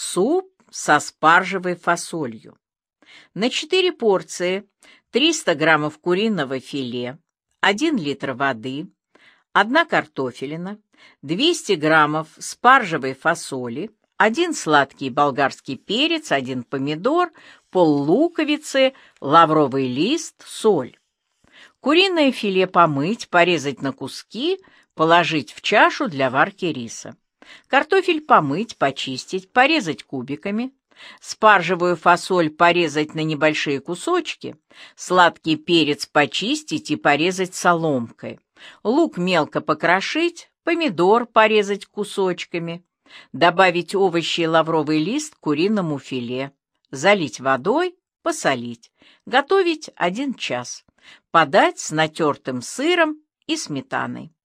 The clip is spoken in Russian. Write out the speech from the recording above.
Суп со спаржевой фасолью. На 4 порции 300 граммов куриного филе, 1 литр воды, 1 картофелина, 200 граммов спаржевой фасоли, 1 сладкий болгарский перец, 1 помидор, пол-луковицы, лавровый лист, соль. Куриное филе помыть, порезать на куски, положить в чашу для варки риса. Картофель помыть, почистить, порезать кубиками. Спаржевую фасоль порезать на небольшие кусочки. Сладкий перец почистить и порезать соломкой. Лук мелко покрошить, помидор порезать кусочками. Добавить овощи и лавровый лист к куриному филе. Залить водой, посолить. Готовить 1 час. Подать с натертым сыром и сметаной.